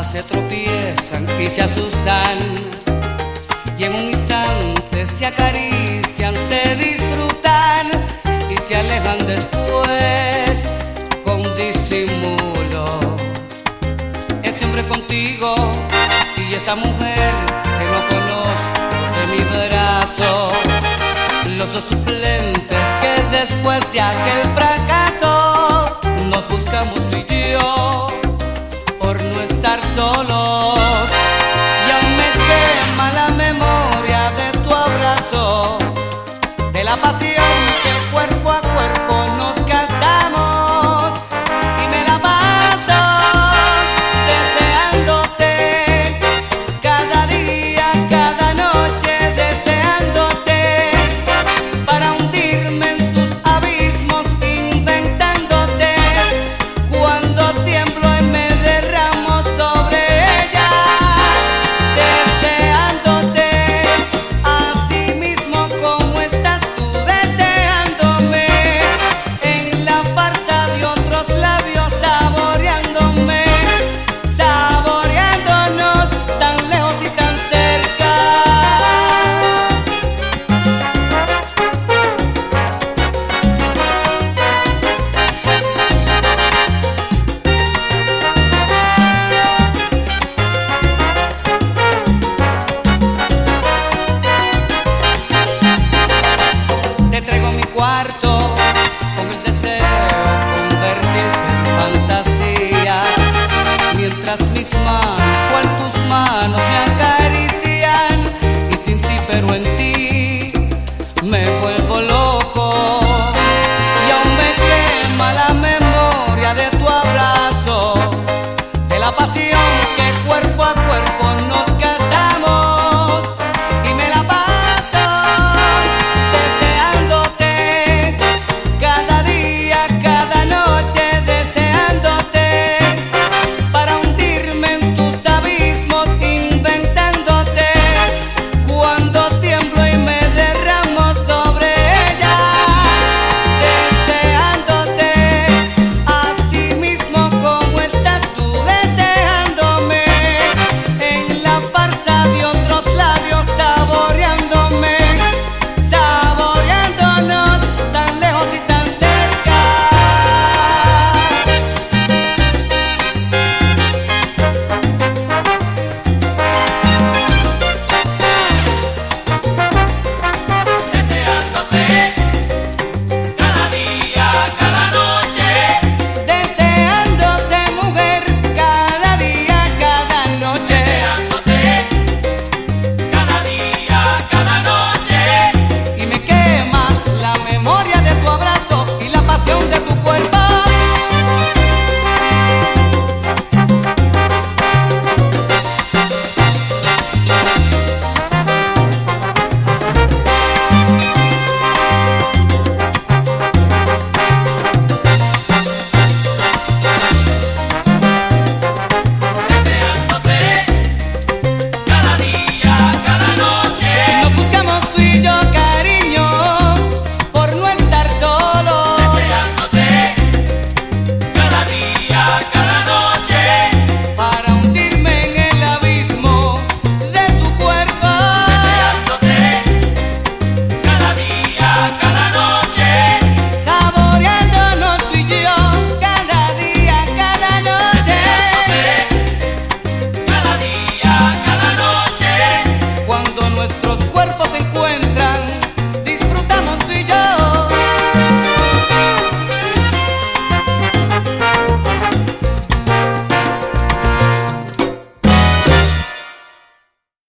se tropiezan y se asustan, y en un instante se acarician, se disfrutan y se alejan después con disimulo. Ese hombre contigo y esa mujer que no conozco de mi brazo, los dos suplentes que después de aquel fracaso nos buscamos tú y yo por no estar solos. Y aún me quema la memoria de tu abrazo, de la paciencia